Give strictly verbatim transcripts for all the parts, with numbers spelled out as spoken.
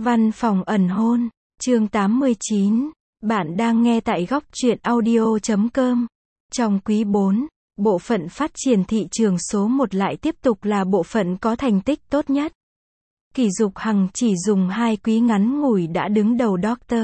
Văn phòng ẩn hôn, chương tám mươi chín. Bạn đang nghe tại góc truyện audio chấm com. Trong quý bốn, bộ phận phát triển thị trường số một lại tiếp tục là bộ phận có thành tích tốt nhất. Kỷ Dục Hằng chỉ dùng hai quý ngắn ngủi đã đứng đầu Doctor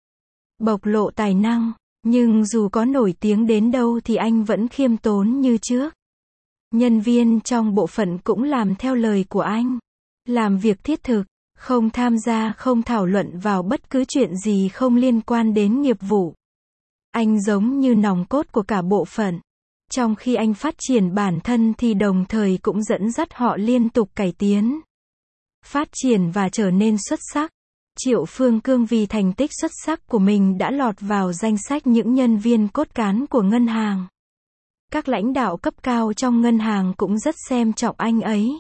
bộc lộ tài năng, nhưng dù có nổi tiếng đến đâu thì anh vẫn khiêm tốn như trước. Nhân viên trong bộ phận cũng làm theo lời của anh, làm việc thiết thực, không tham gia không thảo luận vào bất cứ chuyện gì không liên quan đến nghiệp vụ. Anh giống như nòng cốt của cả bộ phận. Trong khi anh phát triển bản thân thì đồng thời cũng dẫn dắt họ liên tục cải tiến, phát triển và trở nên xuất sắc. Triệu Phương Cương vì thành tích xuất sắc của mình đã lọt vào danh sách những nhân viên cốt cán của ngân hàng. Các lãnh đạo cấp cao trong ngân hàng cũng rất xem trọng anh ấy.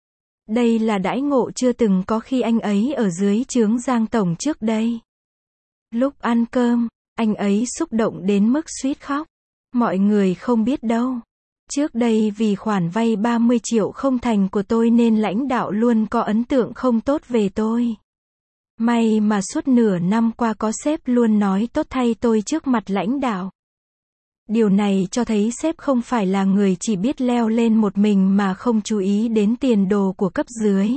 Đây là đãi ngộ chưa từng có khi anh ấy ở dưới trướng Giang Tổng trước đây. Lúc ăn cơm, anh ấy xúc động đến mức suýt khóc. Mọi người không biết đâu. Trước đây vì khoản vay ba mươi triệu không thành của tôi nên lãnh đạo luôn có ấn tượng không tốt về tôi. May mà suốt nửa năm qua có sếp luôn nói tốt thay tôi trước mặt lãnh đạo. Điều này cho thấy sếp không phải là người chỉ biết leo lên một mình mà không chú ý đến tiền đồ của cấp dưới.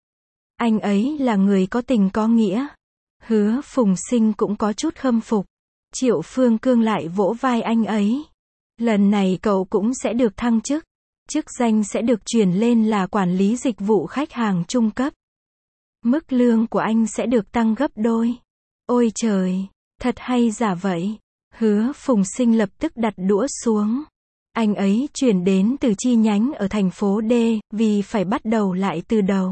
Anh ấy là người có tình có nghĩa. Hứa Phùng Sinh cũng có chút khâm phục. Triệu Phương Cương lại vỗ vai anh ấy. Lần này cậu cũng sẽ được thăng chức. Chức danh sẽ được chuyển lên là quản lý dịch vụ khách hàng trung cấp. Mức lương của anh sẽ được tăng gấp đôi. Ôi trời, thật hay giả vậy. Hứa Phùng Sinh lập tức đặt đũa xuống. Anh ấy chuyển đến từ chi nhánh ở thành phố D, vì phải bắt đầu lại từ đầu.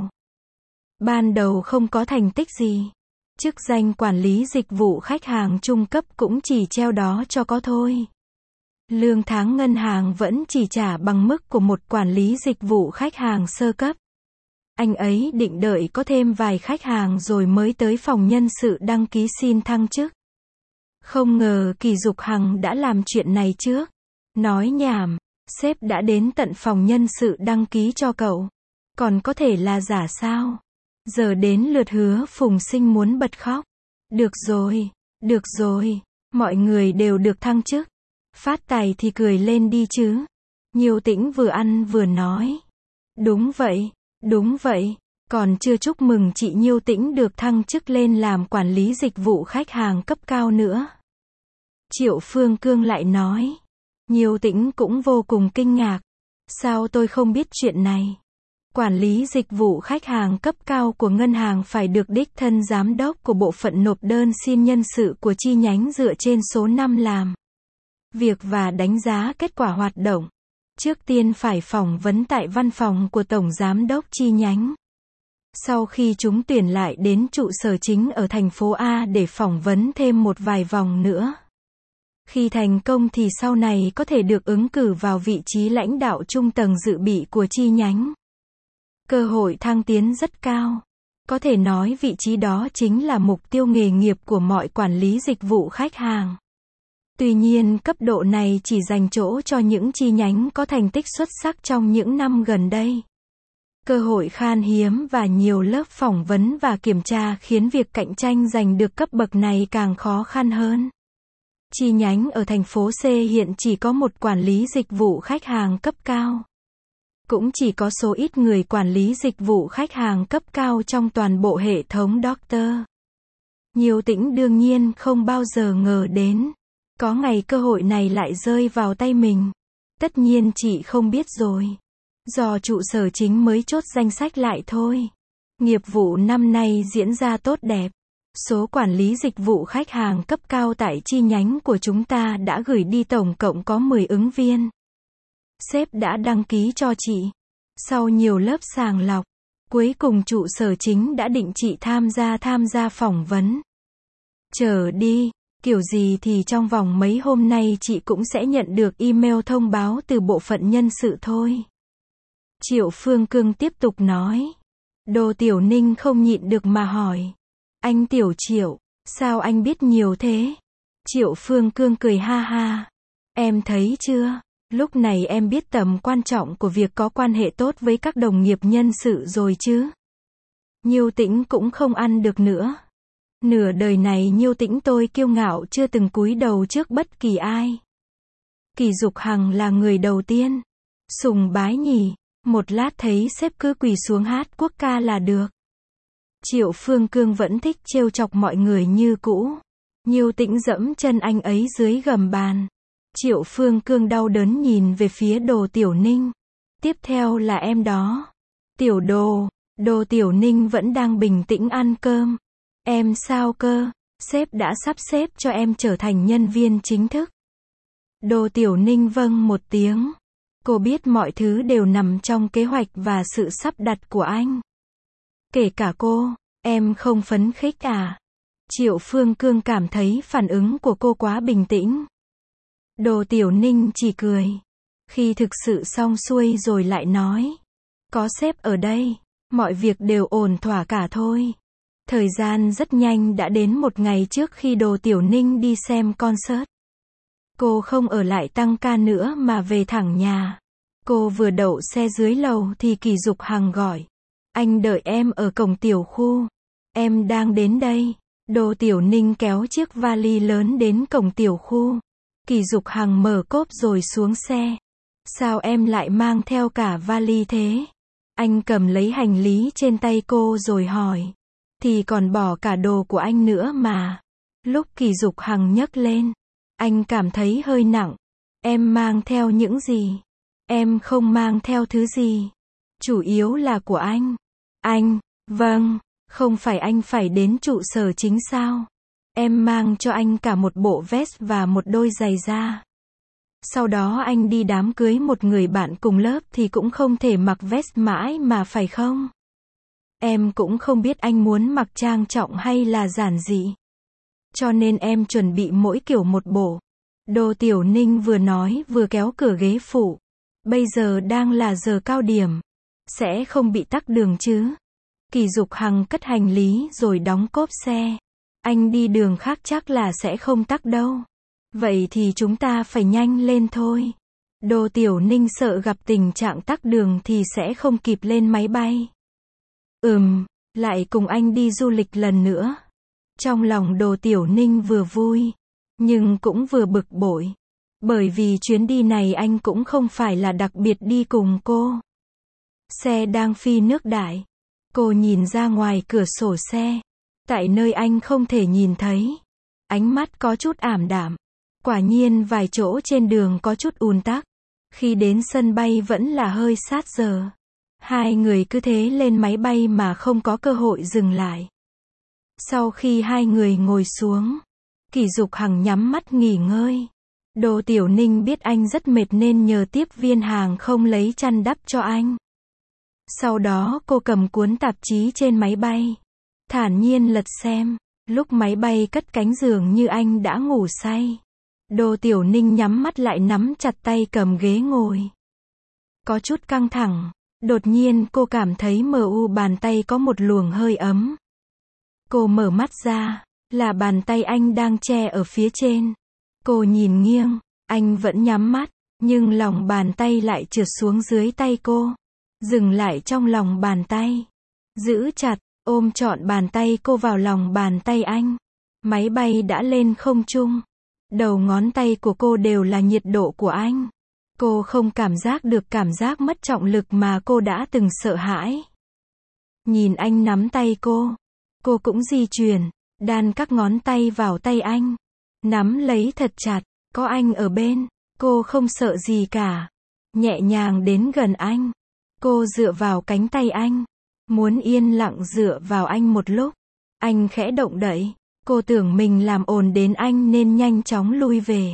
Ban đầu không có thành tích gì. Chức danh quản lý dịch vụ khách hàng trung cấp cũng chỉ treo đó cho có thôi. Lương tháng ngân hàng vẫn chỉ trả bằng mức của một quản lý dịch vụ khách hàng sơ cấp. Anh ấy định đợi có thêm vài khách hàng rồi mới tới phòng nhân sự đăng ký xin thăng chức. Không ngờ Kỷ Dục Hằng đã làm chuyện này trước. Nói nhảm, sếp đã đến tận phòng nhân sự đăng ký cho cậu. Còn có thể là giả sao? Giờ đến lượt Hứa Phùng Sinh muốn bật khóc. Được rồi, được rồi, mọi người đều được thăng chức. Phát tài thì cười lên đi chứ. Nhiêu Tĩnh vừa ăn vừa nói. Đúng vậy, đúng vậy, còn chưa chúc mừng chị Nhiêu Tĩnh được thăng chức lên làm quản lý dịch vụ khách hàng cấp cao nữa. Triệu Phương Cương lại nói. Nhiêu Tĩnh cũng vô cùng kinh ngạc. Sao tôi không biết chuyện này? Quản lý dịch vụ khách hàng cấp cao của ngân hàng phải được đích thân giám đốc của bộ phận nộp đơn xin nhân sự của chi nhánh dựa trên số năm làm việc và đánh giá kết quả hoạt động. Trước tiên phải phỏng vấn tại văn phòng của tổng giám đốc chi nhánh. Sau khi chúng tuyển lại đến trụ sở chính ở thành phố A để phỏng vấn thêm một vài vòng nữa. Khi thành công thì sau này có thể được ứng cử vào vị trí lãnh đạo trung tầng dự bị của chi nhánh. Cơ hội thăng tiến rất cao. Có thể nói vị trí đó chính là mục tiêu nghề nghiệp của mọi quản lý dịch vụ khách hàng. Tuy nhiên cấp độ này chỉ dành chỗ cho những chi nhánh có thành tích xuất sắc trong những năm gần đây. Cơ hội khan hiếm và nhiều lớp phỏng vấn và kiểm tra khiến việc cạnh tranh giành được cấp bậc này càng khó khăn hơn. Chi nhánh ở thành phố C hiện chỉ có một quản lý dịch vụ khách hàng cấp cao. Cũng chỉ có số ít người quản lý dịch vụ khách hàng cấp cao trong toàn bộ hệ thống Doctor. Nhiêu Tĩnh đương nhiên không bao giờ ngờ đến. Có ngày cơ hội này lại rơi vào tay mình. Tất nhiên chị không biết rồi. Do trụ sở chính mới chốt danh sách lại thôi. Nghiệp vụ năm nay diễn ra tốt đẹp. Số quản lý dịch vụ khách hàng cấp cao tại chi nhánh của chúng ta đã gửi đi tổng cộng có mười ứng viên. Sếp đã đăng ký cho chị. Sau nhiều lớp sàng lọc, cuối cùng trụ sở chính đã định chị tham gia tham gia phỏng vấn. Chờ đi, kiểu gì thì trong vòng mấy hôm nay chị cũng sẽ nhận được email thông báo từ bộ phận nhân sự thôi. Triệu Phương Cương tiếp tục nói. Đô Tiểu Ninh không nhịn được mà hỏi. Anh Tiểu Triệu, sao anh biết nhiều thế? Triệu Phương Cương cười ha ha. Em thấy chưa? Lúc này em biết tầm quan trọng của việc có quan hệ tốt với các đồng nghiệp nhân sự rồi chứ? Nhiêu Tĩnh cũng không ăn được nữa. Nửa đời này Nhiêu Tĩnh tôi kiêu ngạo chưa từng cúi đầu trước bất kỳ ai. Kỳ Dục Hằng là người đầu tiên. Sùng bái nhỉ, một lát thấy sếp cứ quỳ xuống hát quốc ca là được. Triệu Phương Cương vẫn thích trêu chọc mọi người như cũ. Nhiêu Tĩnh dẫm chân anh ấy dưới gầm bàn. Triệu Phương Cương đau đớn nhìn về phía Đồ Tiểu Ninh. Tiếp theo là em đó. Tiểu Đồ, Đồ Tiểu Ninh vẫn đang bình tĩnh ăn cơm. Em sao cơ, sếp đã sắp xếp cho em trở thành nhân viên chính thức. Đồ Tiểu Ninh vâng một tiếng. Cô biết mọi thứ đều nằm trong kế hoạch và sự sắp đặt của anh. Kể cả cô, em không phấn khích à? Triệu Phương Cương cảm thấy phản ứng của cô quá bình tĩnh. Đồ Tiểu Ninh chỉ cười. Khi thực sự xong xuôi rồi lại nói. Có sếp ở đây, mọi việc đều ổn thỏa cả thôi. Thời gian rất nhanh đã đến một ngày trước khi Đồ Tiểu Ninh đi xem concert. Cô không ở lại tăng ca nữa mà về thẳng nhà. Cô vừa đậu xe dưới lầu thì Kỳ Dục Hằng gọi. Anh đợi em ở cổng tiểu khu. Em đang đến đây. Đồ Tiểu Ninh kéo chiếc vali lớn đến cổng tiểu khu. Kỳ Dục Hằng mở cốp rồi xuống xe. Sao em lại mang theo cả vali thế? Anh cầm lấy hành lý trên tay cô rồi hỏi. Thì còn bỏ cả đồ của anh nữa mà. Lúc Kỳ Dục Hằng nhấc lên, anh cảm thấy hơi nặng. Em mang theo những gì? Em không mang theo thứ gì. Chủ yếu là của anh. Anh, vâng, không phải anh phải đến trụ sở chính sao? Em mang cho anh cả một bộ vest và một đôi giày da. Sau đó anh đi đám cưới một người bạn cùng lớp thì cũng không thể mặc vest mãi mà phải không? Em cũng không biết anh muốn mặc trang trọng hay là giản dị. Cho nên em chuẩn bị mỗi kiểu một bộ. Đồ Tiểu Ninh vừa nói vừa kéo cửa ghế phụ. Bây giờ đang là giờ cao điểm. Sẽ không bị tắc đường chứ? Kỳ Dục Hằng cất hành lý rồi đóng cốp xe. Anh đi đường khác chắc là sẽ không tắc đâu. Vậy thì chúng ta phải nhanh lên thôi. Đồ Tiểu Ninh sợ gặp tình trạng tắc đường thì sẽ không kịp lên máy bay. Ừm, lại cùng anh đi du lịch lần nữa. Trong lòng Đồ Tiểu Ninh vừa vui, nhưng cũng vừa bực bội. Bởi vì chuyến đi này anh cũng không phải là đặc biệt đi cùng cô. Xe đang phi nước đại. Cô nhìn ra ngoài cửa sổ xe. Tại nơi anh không thể nhìn thấy. Ánh mắt có chút ảm đạm. Quả nhiên vài chỗ trên đường có chút ùn tắc. Khi đến sân bay vẫn là hơi sát giờ. Hai người cứ thế lên máy bay mà không có cơ hội dừng lại. Sau khi hai người ngồi xuống, Kỳ Dục Hằng nhắm mắt nghỉ ngơi. Đồ Tiểu Ninh biết anh rất mệt nên nhờ tiếp viên hàng không lấy chăn đắp cho anh. Sau đó cô cầm cuốn tạp chí trên máy bay. Thản nhiên lật xem. Lúc máy bay cất cánh dường như anh đã ngủ say. Đồ Tiểu Ninh nhắm mắt lại nắm chặt tay cầm ghế ngồi. Có chút căng thẳng. Đột nhiên cô cảm thấy mờ u bàn tay có một luồng hơi ấm. Cô mở mắt ra. Là bàn tay anh đang che ở phía trên. Cô nhìn nghiêng. Anh vẫn nhắm mắt. Nhưng lòng bàn tay lại trượt xuống dưới tay cô. Dừng lại trong lòng bàn tay. Giữ chặt, ôm trọn bàn tay cô vào lòng bàn tay anh. Máy bay đã lên không trung. Đầu ngón tay của cô đều là nhiệt độ của anh. Cô không cảm giác được cảm giác mất trọng lực mà cô đã từng sợ hãi. Nhìn anh nắm tay cô. Cô cũng di chuyển, đan các ngón tay vào tay anh. Nắm lấy thật chặt, có anh ở bên. Cô không sợ gì cả. Nhẹ nhàng đến gần anh. Cô dựa vào cánh tay anh. Muốn yên lặng dựa vào anh một lúc. Anh khẽ động đậy. Cô tưởng mình làm ồn đến anh nên nhanh chóng lui về.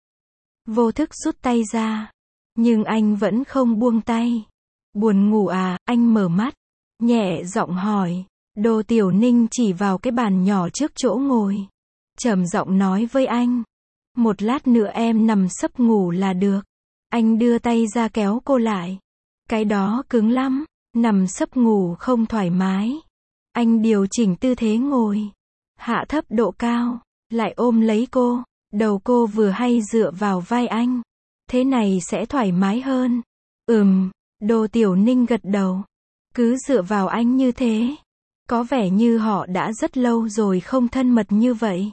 Vô thức rút tay ra. Nhưng anh vẫn không buông tay. Buồn ngủ à, anh mở mắt. Nhẹ giọng hỏi. Đồ Tiểu Ninh chỉ vào cái bàn nhỏ trước chỗ ngồi. Trầm giọng nói với anh. Một lát nữa em nằm sấp ngủ là được. Anh đưa tay ra kéo cô lại. Cái đó cứng lắm. Nằm sấp ngủ không thoải mái. Anh điều chỉnh tư thế ngồi. Hạ thấp độ cao. Lại ôm lấy cô. Đầu cô vừa hay dựa vào vai anh. Thế này sẽ thoải mái hơn. Ừm. Đồ Tiểu Ninh gật đầu. Cứ dựa vào anh như thế. Có vẻ như họ đã rất lâu rồi không thân mật như vậy.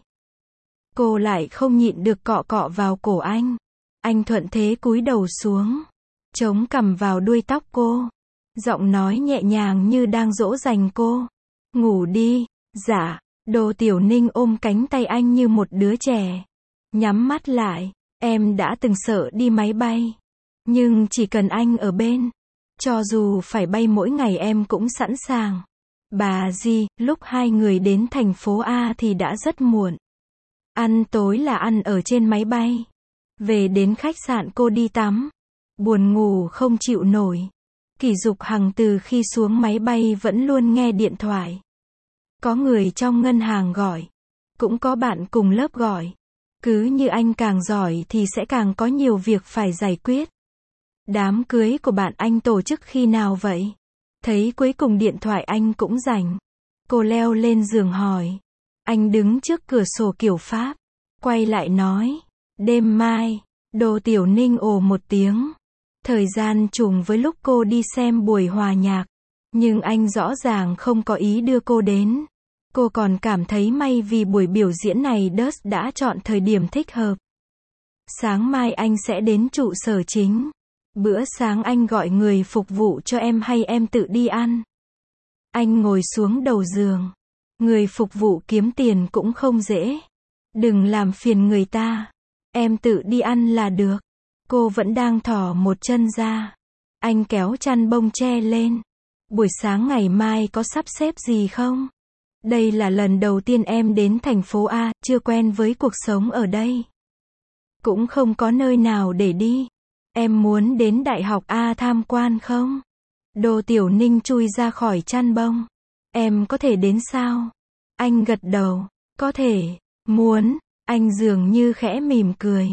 Cô lại không nhịn được cọ cọ vào cổ anh. Anh thuận thế cúi đầu xuống, chống cằm vào đuôi tóc cô. Giọng nói nhẹ nhàng như đang dỗ dành cô. Ngủ đi. Dạ. Đô Tiểu Ninh ôm cánh tay anh như một đứa trẻ. Nhắm mắt lại. Em đã từng sợ đi máy bay. Nhưng chỉ cần anh ở bên. Cho dù phải bay mỗi ngày em cũng sẵn sàng. Bà Di, lúc hai người đến thành phố A thì đã rất muộn. Ăn tối là ăn ở trên máy bay. Về đến khách sạn cô đi tắm. Buồn ngủ không chịu nổi. Kỷ Dục Hằng từ khi xuống máy bay vẫn luôn nghe điện thoại. Có người trong ngân hàng gọi. Cũng có bạn cùng lớp gọi. Cứ như anh càng giỏi thì sẽ càng có nhiều việc phải giải quyết. Đám cưới của bạn anh tổ chức khi nào vậy? Thấy cuối cùng điện thoại anh cũng rảnh. Cô leo lên giường hỏi. Anh đứng trước cửa sổ kiểu Pháp. Quay lại nói. Đêm mai. Đô Tiểu Ninh ồ một tiếng. Thời gian trùng với lúc cô đi xem buổi hòa nhạc. Nhưng anh rõ ràng không có ý đưa cô đến. Cô còn cảm thấy may vì buổi biểu diễn này Dust đã chọn thời điểm thích hợp. Sáng mai anh sẽ đến trụ sở chính. Bữa sáng anh gọi người phục vụ cho em hay em tự đi ăn? Anh ngồi xuống đầu giường. Người phục vụ kiếm tiền cũng không dễ. Đừng làm phiền người ta. Em tự đi ăn là được. Cô vẫn đang thỏ một chân ra. Anh kéo chăn bông che lên. Buổi sáng ngày mai có sắp xếp gì không? Đây là lần đầu tiên em đến thành phố A, chưa quen với cuộc sống ở đây. Cũng không có nơi nào để đi. Em muốn đến Đại học A tham quan không? Đô Tiểu Ninh chui ra khỏi chăn bông. Em có thể đến sao? Anh gật đầu. Có thể. Muốn. Anh dường như khẽ mỉm cười.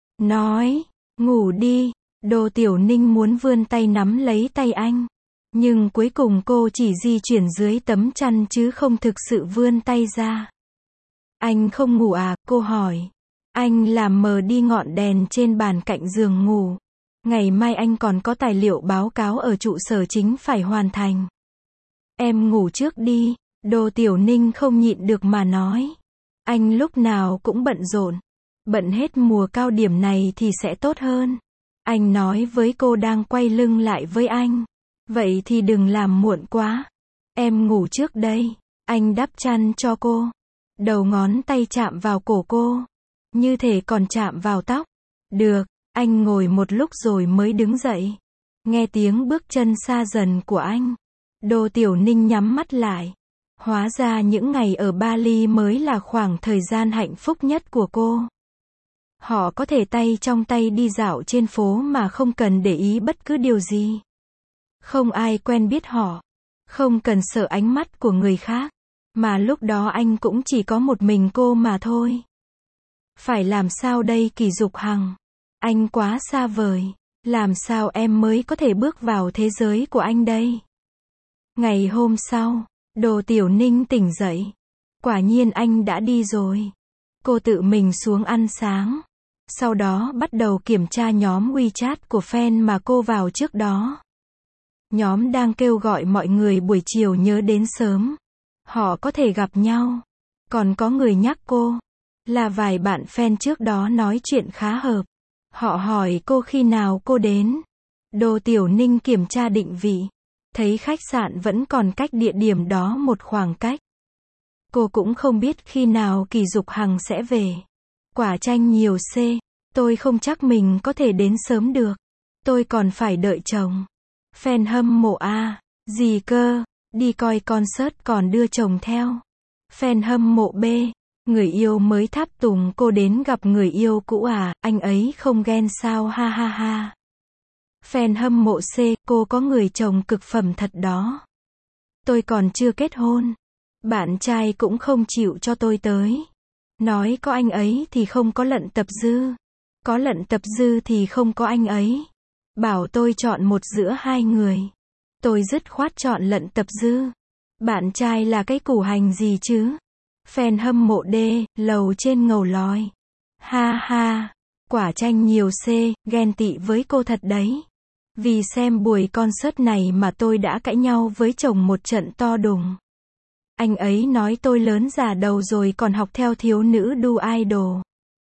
Nói. Ngủ đi. Đô Tiểu Ninh muốn vươn tay nắm lấy tay anh. Nhưng cuối cùng cô chỉ di chuyển dưới tấm chăn chứ không thực sự vươn tay ra. Anh không ngủ à? Cô hỏi. Anh làm mờ đi ngọn đèn trên bàn cạnh giường ngủ. Ngày mai anh còn có tài liệu báo cáo ở trụ sở chính phải hoàn thành. Em ngủ trước đi. Đô Tiểu Ninh không nhịn được mà nói. Anh lúc nào cũng bận rộn. Bận hết mùa cao điểm này thì sẽ tốt hơn. Anh nói với cô đang quay lưng lại với anh. Vậy thì đừng làm muộn quá. Em ngủ trước đây. Anh đắp chăn cho cô. Đầu ngón tay chạm vào cổ cô. Như thể còn chạm vào tóc. Được. Anh ngồi một lúc rồi mới đứng dậy. Nghe tiếng bước chân xa dần của anh. Đô Tiểu Ninh nhắm mắt lại. Hóa ra những ngày ở Bali mới là khoảng thời gian hạnh phúc nhất của cô. Họ có thể tay trong tay đi dạo trên phố mà không cần để ý bất cứ điều gì. Không ai quen biết họ. Không cần sợ ánh mắt của người khác. Mà lúc đó anh cũng chỉ có một mình cô mà thôi. Phải làm sao đây Kỷ Dục Hằng? Anh quá xa vời. Làm sao em mới có thể bước vào thế giới của anh đây? Ngày hôm sau, Đô Tiểu Ninh tỉnh dậy. Quả nhiên anh đã đi rồi. Cô tự mình xuống ăn sáng. Sau đó bắt đầu kiểm tra nhóm WeChat của fan mà cô vào trước đó. Nhóm đang kêu gọi mọi người buổi chiều nhớ đến sớm. Họ có thể gặp nhau. Còn có người nhắc cô. Là vài bạn fan trước đó nói chuyện khá hợp. Họ hỏi cô khi nào cô đến. Đô Tiểu Ninh kiểm tra định vị. Thấy khách sạn vẫn còn cách địa điểm đó một khoảng cách. Cô cũng không biết khi nào Kỷ Dục Hằng sẽ về. Quả chanh nhiều C. Tôi không chắc mình có thể đến sớm được. Tôi còn phải đợi chồng. Fan hâm mộ A. Gì cơ? Đi coi concert còn đưa chồng theo. Fan hâm mộ B. Người yêu mới tháp tùng cô đến gặp người yêu cũ à, anh ấy không ghen sao ha ha ha. Fan hâm mộ C. Cô có người chồng cực phẩm thật đó. Tôi còn chưa kết hôn. Bạn trai cũng không chịu cho tôi tới. Nói có anh ấy thì không có Lận Tập Dư. Có Lận Tập Dư thì không có anh ấy. Bảo tôi chọn một giữa hai người. Tôi dứt khoát chọn Lận Tập Dư. Bạn trai là cái củ hành gì chứ? Fan hâm mộ D. Lầu trên ngầu lòi. Ha ha. Quả chanh nhiều C. Ghen tị với cô thật đấy. Vì xem buổi concert này mà tôi đã cãi nhau với chồng một trận to đùng. Anh ấy nói tôi lớn già đầu rồi còn học theo thiếu nữ đu idol.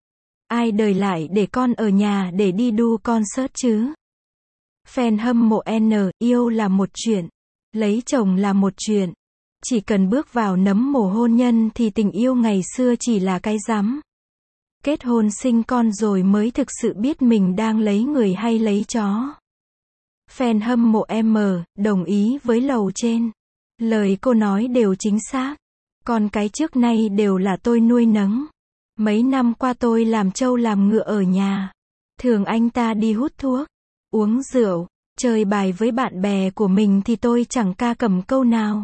Ai đời lại để con ở nhà để đi đu concert chứ? Fan hâm mộ N, yêu là một chuyện, lấy chồng là một chuyện. Chỉ cần bước vào nấm mồ hôn nhân thì tình yêu ngày xưa chỉ là cái rắm. Kết hôn sinh con rồi mới thực sự biết mình đang lấy người hay lấy chó. Fan hâm mộ M, đồng ý với lầu trên. Lời cô nói đều chính xác. Con cái trước nay đều là tôi nuôi nấng. Mấy năm qua tôi làm trâu làm ngựa ở nhà. Thường anh ta đi hút thuốc, uống rượu, chơi bài với bạn bè của mình thì tôi chẳng ca cầm câu nào.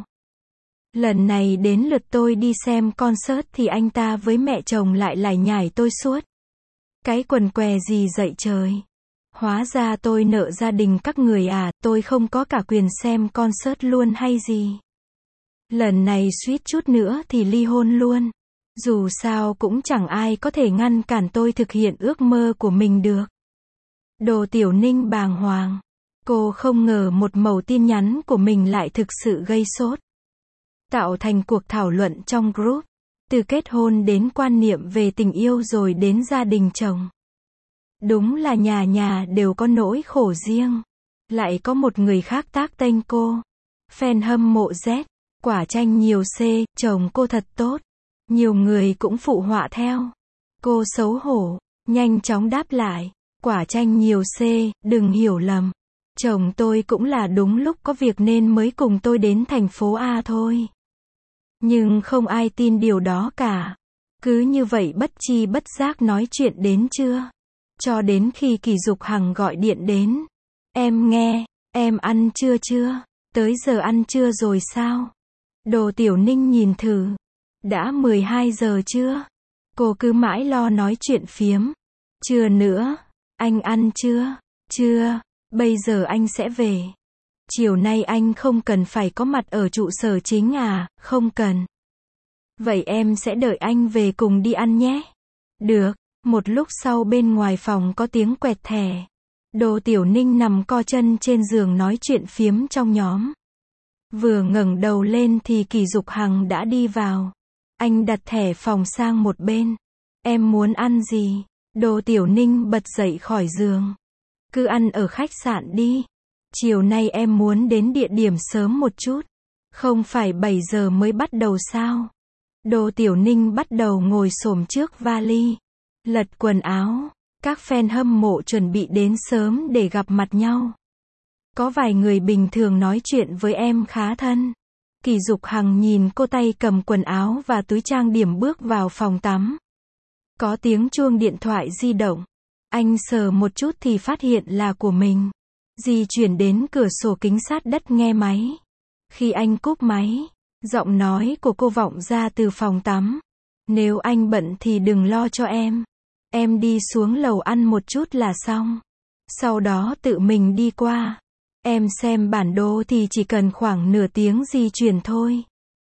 Lần này đến lượt tôi đi xem concert thì anh ta với mẹ chồng lại lải nhải tôi suốt. Cái quần què gì dậy trời. Hóa ra tôi nợ gia đình các người à, tôi không có cả quyền xem concert luôn hay gì. Lần này suýt chút nữa thì ly hôn luôn. Dù sao cũng chẳng ai có thể ngăn cản tôi thực hiện ước mơ của mình được. Đồ Tiểu Ninh bàng hoàng. Cô không ngờ một mẩu tin nhắn của mình lại thực sự gây sốt. Tạo thành cuộc thảo luận trong group. Từ kết hôn đến quan niệm về tình yêu rồi đến gia đình chồng. Đúng là nhà nhà đều có nỗi khổ riêng. Lại có một người khác tác tênh cô. Fan hâm mộ Z. Quả chanh nhiều C, chồng cô thật tốt. Nhiều người cũng phụ họa theo. Cô xấu hổ, nhanh chóng đáp lại. Quả chanh nhiều C, đừng hiểu lầm. Chồng tôi cũng là đúng lúc có việc nên mới cùng tôi đến thành phố A thôi. Nhưng không ai tin điều đó cả. Cứ như vậy bất chi bất giác nói chuyện đến trưa. Cho đến khi Kỳ Dục Hằng gọi điện đến. Em nghe, em ăn trưa chưa? Tới giờ ăn trưa rồi sao? Đồ Tiểu Ninh nhìn thử. Đã mười hai giờ chưa? Cô cứ mãi lo nói chuyện phiếm. Chưa nữa. Anh ăn chưa? Chưa. Bây giờ anh sẽ về. Chiều nay anh không cần phải có mặt ở trụ sở chính à? Không cần. Vậy em sẽ đợi anh về cùng đi ăn nhé. Được. Một lúc sau bên ngoài phòng có tiếng quẹt thẻ. Đồ Tiểu Ninh nằm co chân trên giường nói chuyện phiếm trong nhóm. Vừa ngẩng đầu lên thì Kỳ Dục Hằng đã đi vào. Anh đặt thẻ phòng sang một bên. Em muốn ăn gì? Đồ Tiểu Ninh bật dậy khỏi giường. Cứ ăn ở khách sạn đi. Chiều nay em muốn đến địa điểm sớm một chút. Không phải bảy giờ mới bắt đầu sao? Đồ Tiểu Ninh bắt đầu ngồi xổm trước vali. Lật quần áo. Các fan hâm mộ chuẩn bị đến sớm để gặp mặt nhau. Có vài người bình thường nói chuyện với em khá thân. Kỳ Dục Hằng nhìn cô tay cầm quần áo và túi trang điểm bước vào phòng tắm. Có tiếng chuông điện thoại di động. Anh sờ một chút thì phát hiện là của mình. Di chuyển đến cửa sổ kính sát đất nghe máy. Khi anh cúp máy, giọng nói của cô vọng ra từ phòng tắm. Nếu anh bận thì đừng lo cho em. Em đi xuống lầu ăn một chút là xong. Sau đó tự mình đi qua. Em xem bản đồ thì chỉ cần khoảng nửa tiếng di chuyển thôi.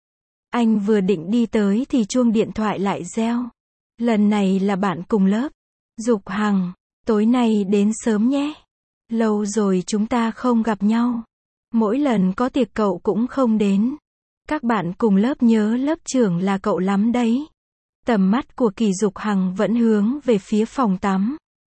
Anh vừa định đi tới thì chuông điện thoại lại reo. Lần này là bạn cùng lớp. Dục Hằng, tối nay đến sớm nhé. Lâu rồi chúng ta không gặp nhau. Mỗi lần có tiệc cậu cũng không đến. Các bạn cùng lớp nhớ lớp trưởng là cậu lắm đấy. Tầm mắt của Kỳ Dục Hằng vẫn hướng về phía phòng tắm.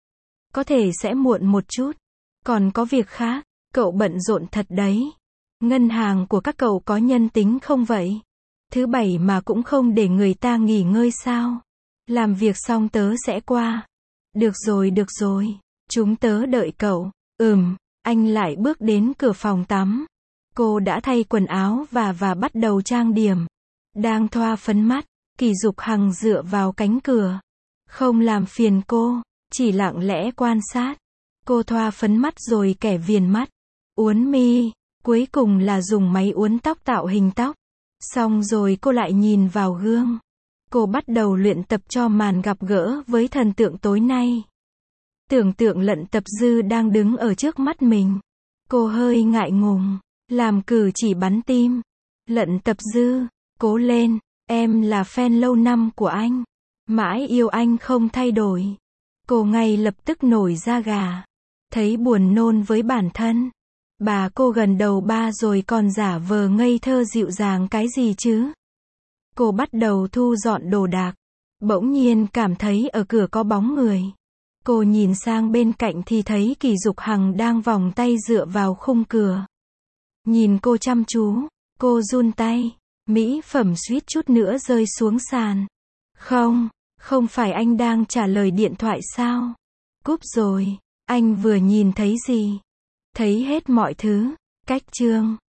Có thể sẽ muộn một chút. Còn có việc khác. Cậu bận rộn thật đấy. Ngân hàng của các cậu có nhân tính không vậy? Thứ bảy mà cũng không để người ta nghỉ ngơi sao? Làm việc xong tớ sẽ qua. Được rồi được rồi. Chúng tớ đợi cậu. Ừm. Anh lại bước đến cửa phòng tắm. Cô đã thay quần áo và và bắt đầu trang điểm. Đang thoa phấn mắt. Kỳ Dục Hằng dựa vào cánh cửa. Không làm phiền cô. Chỉ lặng lẽ quan sát. Cô thoa phấn mắt rồi kẻ viền mắt. Uốn mi, cuối cùng là dùng máy uốn tóc tạo hình tóc. Xong rồi cô lại nhìn vào gương. Cô bắt đầu luyện tập cho màn gặp gỡ với thần tượng tối nay. Tưởng tượng Lận Tập Dư đang đứng ở trước mắt mình. Cô hơi ngại ngùng, làm cử chỉ bắn tim. Lận Tập Dư, cố lên, em là fan lâu năm của anh. Mãi yêu anh không thay đổi. Cô ngay lập tức nổi da gà. Thấy buồn nôn với bản thân. Bà cô gần đầu ba rồi còn giả vờ ngây thơ dịu dàng cái gì chứ? Cô bắt đầu thu dọn đồ đạc. Bỗng nhiên cảm thấy ở cửa có bóng người. Cô nhìn sang bên cạnh thì thấy Kỳ Dục Hằng đang vòng tay dựa vào khung cửa. Nhìn cô chăm chú, cô run tay, mỹ phẩm suýt chút nữa rơi xuống sàn. Không, không phải anh đang trả lời điện thoại sao? Cúp rồi, anh vừa nhìn thấy gì? Thấy hết mọi thứ. Cách chương